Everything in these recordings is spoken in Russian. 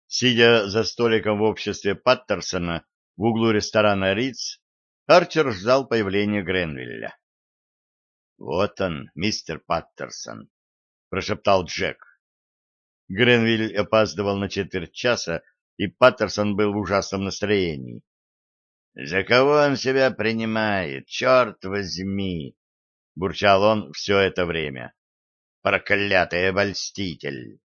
Сидя за столиком в обществе Паттерсона в углу ресторана «Риц», Арчер ждал появления Гренвилля. «Вот он, мистер Паттерсон», — прошептал Джек. Гренвиль опаздывал на четверть часа, и Паттерсон был в ужасном настроении. «За кого он себя принимает, черт возьми!» — бурчал он все это время. «Проклятый обольститель!»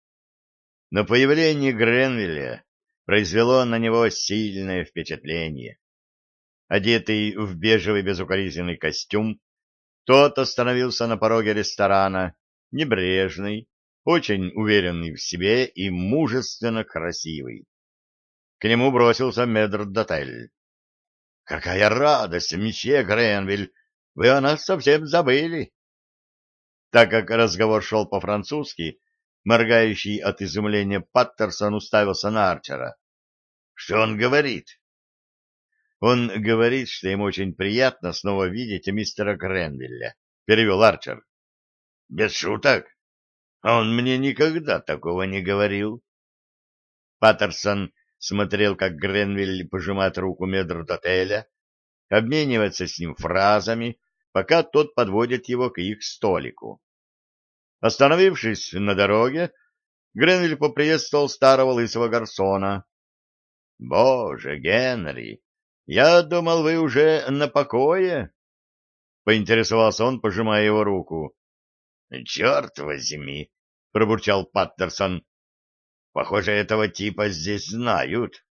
Но появление Гренвилля произвело на него сильное впечатление. Одетый в бежевый безукоризненный костюм, тот остановился на пороге ресторана, небрежный, очень уверенный в себе и мужественно красивый. К нему бросился метрдотель. — Какая радость, месье Гренвиль! Вы о нас совсем забыли! Так как разговор шел по-французски, моргающий от изумления Паттерсон уставился на Арчера. — Что он говорит? — Он говорит, что ему очень приятно снова видеть мистера Гренвилля, — перевел Арчер. — Без шуток? Он мне никогда такого не говорил. Паттерсон смотрел, как Гренвиль пожимает руку метрдотеля, обменивается с ним фразами, пока тот подводит его к их столику. Остановившись на дороге, Гренвиль поприветствовал старого лысого гарсона. — Боже, Генри, я думал, вы уже на покое? — поинтересовался он, пожимая его руку. — Черт возьми! — пробурчал Паттерсон. — Похоже, этого типа здесь знают.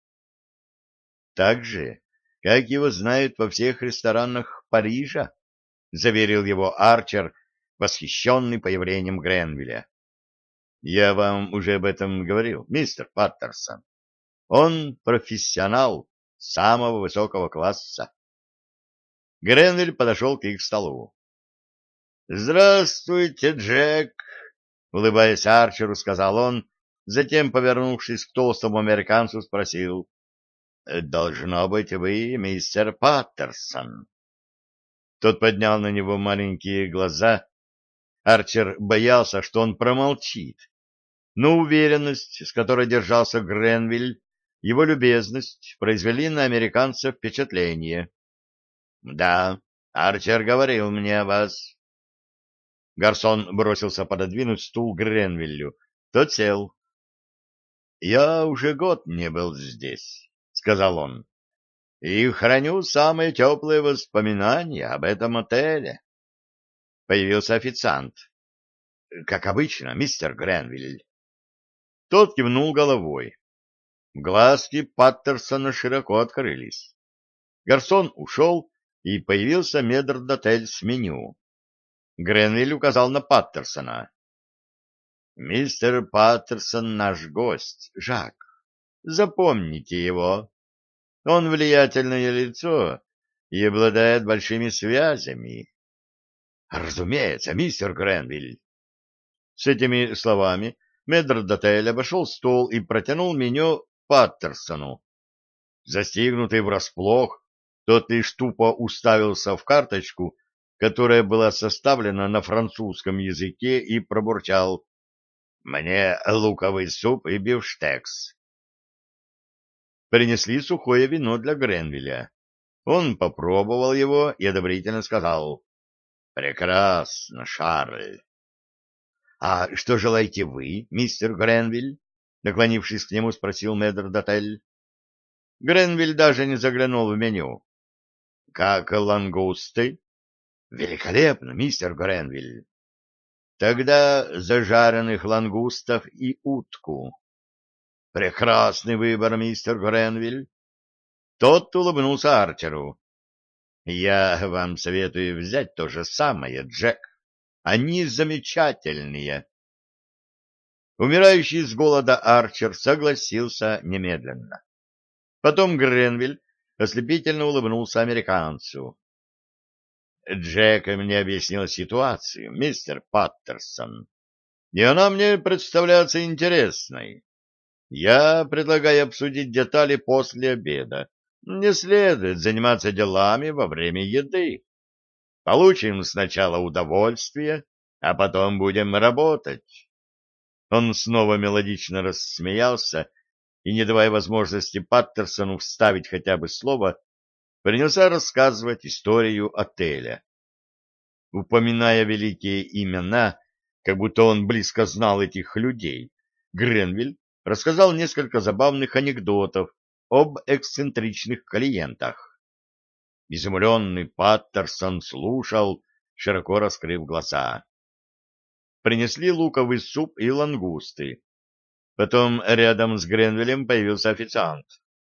— Так же, как его знают во всех ресторанах Парижа, — заверил его Арчер, восхищенный появлением Гренвилля. — Я вам уже об этом говорил, мистер Паттерсон. Он профессионал самого высокого класса. Гренвиль подошел к их столу. — Здравствуйте, Джек! — улыбаясь Арчеру, сказал он, затем, повернувшись к толстому американцу, спросил. — Должно быть, вы мистер Паттерсон. Тот поднял на него маленькие глаза. Арчер боялся, что он промолчит. Но уверенность, с которой держался Гренвиль, его любезность произвели на американца впечатление. — Да, Арчер говорил мне о вас. Гарсон бросился пододвинуть стул Гренвиллю. Тот сел. — Я уже год не был здесь, — сказал он, — и храню самые теплые воспоминания об этом отеле. Появился официант. — Как обычно, мистер Гренвиль. Тот кивнул головой. Глазки Паттерсона широко открылись. Гарсон ушел, и появился метрдотель с меню. Гренвиль указал на Паттерсона. — Мистер Паттерсон наш гость, Жак. Запомните его. Он влиятельное лицо и обладает большими связями. — Разумеется, мистер Гренвиль. С этими словами метрдотель обошел стол и протянул меню Паттерсону. Застигнутый врасплох, тот лишь тупо уставился в карточку, которая была составлена на французском языке, и пробурчал: «Мне луковый суп и бифштекс». Принесли сухое вино для Гренвилля. Он попробовал его и одобрительно сказал: «Прекрасно, Шарль». «А что желаете вы, мистер Гренвиль?» Наклонившись к нему, спросил метрдотель. Гренвиль даже не заглянул в меню. «Как лангусты?» «Великолепно, мистер Гренвиль». «Тогда зажаренных лангустов и утку». «Прекрасный выбор, мистер Гренвиль». Тот улыбнулся Арчеру. «Я вам советую взять то же самое, Джек. Они замечательные». Умирающий с голода Арчер согласился немедленно. Потом Гренвиль ослепительно улыбнулся американцу. «Джек мне объяснил ситуацию, мистер Паттерсон, и она мне представляется интересной. Я предлагаю обсудить детали после обеда. Не следует заниматься делами во время еды. Получим сначала удовольствие, а потом будем работать». Он снова мелодично рассмеялся и, не давая возможности Паттерсону вставить хотя бы слово, принялся рассказывать историю отеля. Упоминая великие имена, как будто он близко знал этих людей, Гренвиль рассказал несколько забавных анекдотов об эксцентричных клиентах. Изумленный Паттерсон слушал, широко раскрыв глаза. Принесли луковый суп и лангусты. Потом рядом с Гренвиллем появился официант.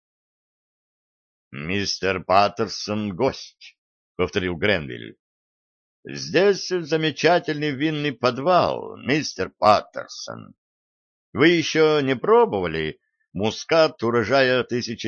«Мистер Паттерсон — гость», — повторил Гренвилл. «Здесь замечательный винный подвал, мистер Паттерсон. Вы еще не пробовали мускат урожая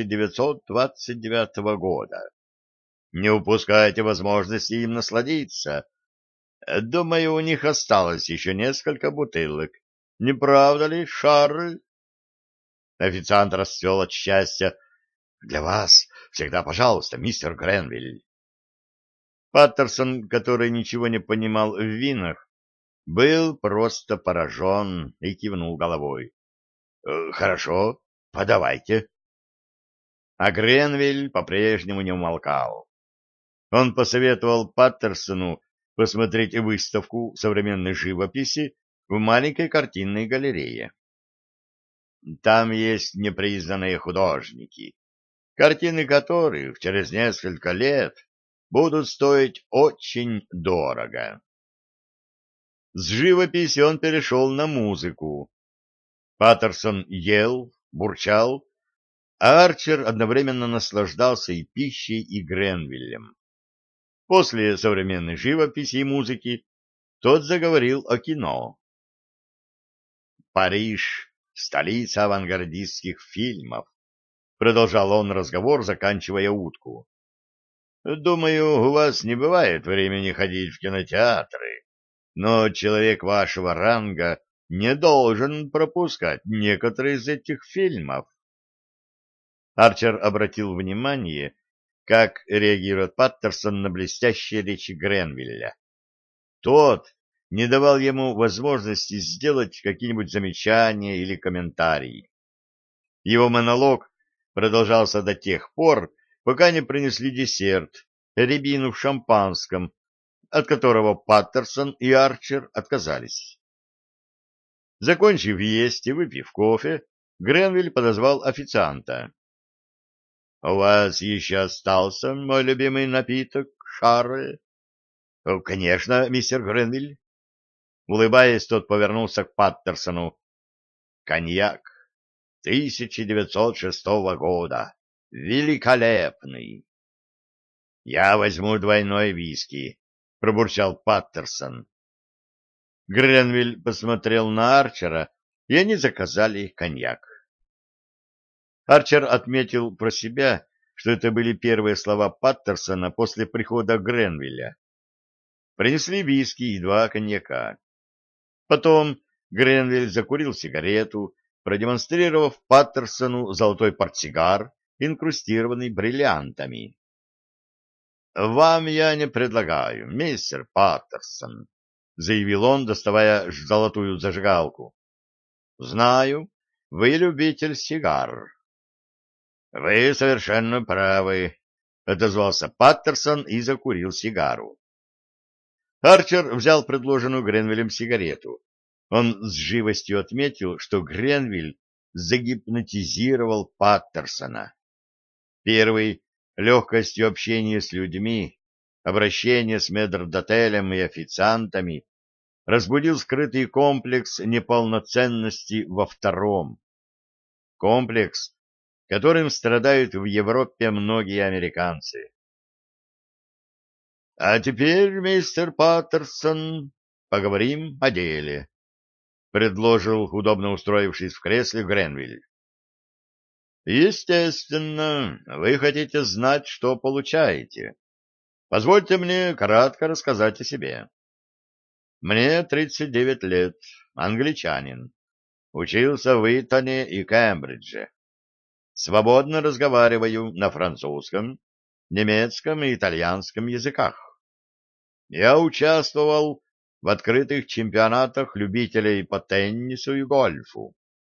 1929 года? Не упускайте возможности им насладиться. Думаю, у них осталось еще несколько бутылок. Не правда ли, Шарль?» Официант расцвел от счастья. «Для вас всегда пожалуйста, мистер Гренвилл». Паттерсон, который ничего не понимал в винах, был просто поражен и кивнул головой. Хорошо, подавайте». А Гренвилл по-прежнему не умолкал. Он посоветовал Паттерсону посмотреть выставку современной живописи в маленькой картинной галерее. Там есть непризнанные художники, картины которых через несколько лет будут стоить очень дорого. С живописи он перешел на музыку. Паттерсон ел, бурчал, а Арчер одновременно наслаждался и пищей, и Гренвиллем. После современной живописи и музыки тот заговорил о кино. «Париж — столица авангардистских фильмов», — продолжал он разговор, заканчивая утку. «Думаю, у вас не бывает времени ходить в кинотеатры, но человек вашего ранга не должен пропускать некоторые из этих фильмов». Арчер обратил внимание, как реагирует Паттерсон на блестящие речи Гренвилля. Тот не давал ему возможности сделать какие-нибудь замечания или комментарии. Его монолог продолжался до тех пор, пока не принесли десерт, рябину в шампанском, от которого Паттерсон и Арчер отказались. Закончив есть и выпив кофе, Гренвилл подозвал официанта. — У вас еще остался мой любимый напиток, Шарль? — Конечно, мистер Гренвилл. Улыбаясь, тот повернулся к Паттерсону. — Коньяк 1906 года. Великолепный. — Я возьму двойной виски, — пробурчал Паттерсон. Гренвилл посмотрел на Арчера, и они заказали коньяк. Арчер отметил про себя, что это были первые слова Паттерсона после прихода Гренвилля. Принесли виски и два коньяка. Потом Гренвилл закурил сигарету, продемонстрировав Паттерсону золотой портсигар, инкрустированный бриллиантами. — Вам я не предлагаю, мистер Паттерсон, — заявил он, доставая золотую зажигалку. — Знаю, вы любитель сигар. — Вы совершенно правы, — отозвался Паттерсон и закурил сигару. Арчер взял предложенную Гренвиллем сигарету. Он с живостью отметил, что Гренвилл загипнотизировал Паттерсона. Первый — легкостью общения с людьми, обращение с метрдотелем и официантами — разбудил скрытый комплекс неполноценности во втором. Комплекс, которым страдают в Европе многие американцы. — А теперь, мистер Паттерсон, поговорим о деле, — предложил, удобно устроившись в кресле, Гренвилл. — Естественно, вы хотите знать, что получаете. Позвольте мне кратко рассказать о себе. Мне 39 лет, англичанин. Учился в Итоне и Кембридже. Свободно разговариваю на французском, немецком и итальянском языках. Я участвовал в открытых чемпионатах любителей по теннису и гольфу.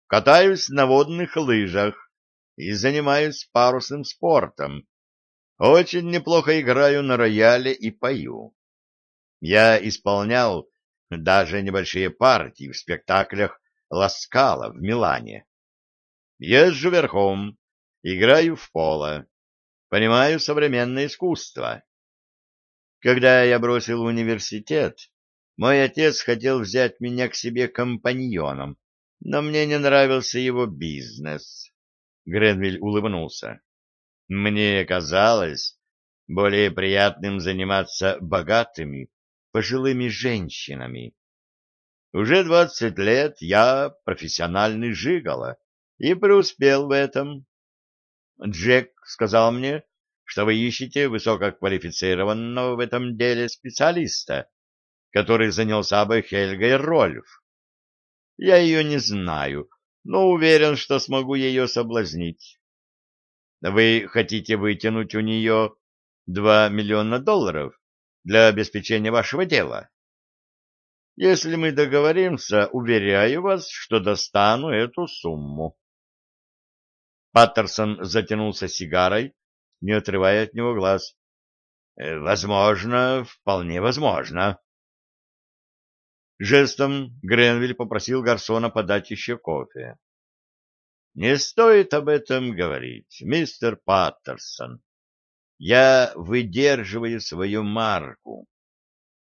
катаюсь на водных лыжах и занимаюсь парусным спортом. Очень неплохо играю на рояле и пою. Я исполнял даже небольшие партии в спектаклях Ласкала в Милане. Езжу верхом, играю в поло, понимаю современное искусство. Когда я бросил университет, мой отец хотел взять меня к себе компаньоном, но мне не нравился его бизнес. Гренвиль улыбнулся. Мне казалось более приятным заниматься богатыми, пожилыми женщинами. Уже 20 лет я профессиональный жиголо и преуспел в этом. Джек сказал мне, что вы ищете высококвалифицированного в этом деле специалиста, который занялся бы Хельгой Рольф. Я ее не знаю, но уверен, что смогу ее соблазнить. Вы хотите вытянуть у нее $2 миллиона для обеспечения вашего дела? Если мы договоримся, уверяю вас, что достану эту сумму. Паттерсон затянулся сигарой, не отрывая от него глаз. Возможно, вполне возможно. Жестом Гренвиль попросил гарсона подать еще кофе. Не стоит об этом говорить, мистер Паттерсон. Я выдерживаю свою марку.